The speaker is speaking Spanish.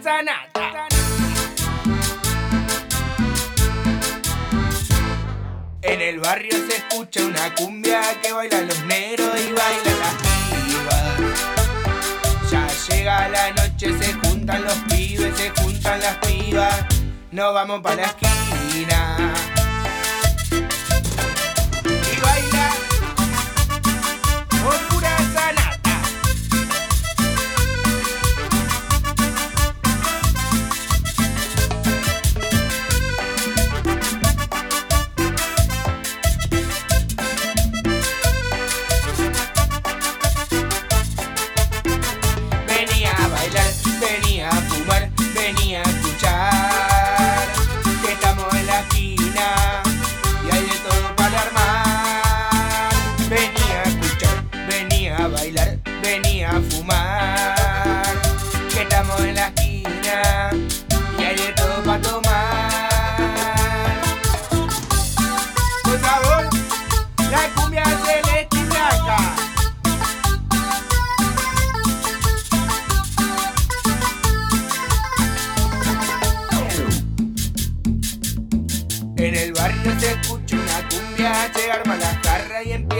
sanata. En el barrio se escucha una cumbia que bailan los negros y bailan las pibas. Ya llega la noche, se juntan los pibes, se juntan las pibas. Nos vamos pa' la esquina y baila con pura sanata. Venía a bailar, venía a fumar, venía a escuchar que estamos en la esquina y hay de todo para armar. Venía a escuchar, venía a bailar, venía a fumar que estamos en la esquina y hay de todo para tomar. Por favor, la cumbia celeste y blanca. En el barrio se escucha una cumbia, se arma la jarra y empieza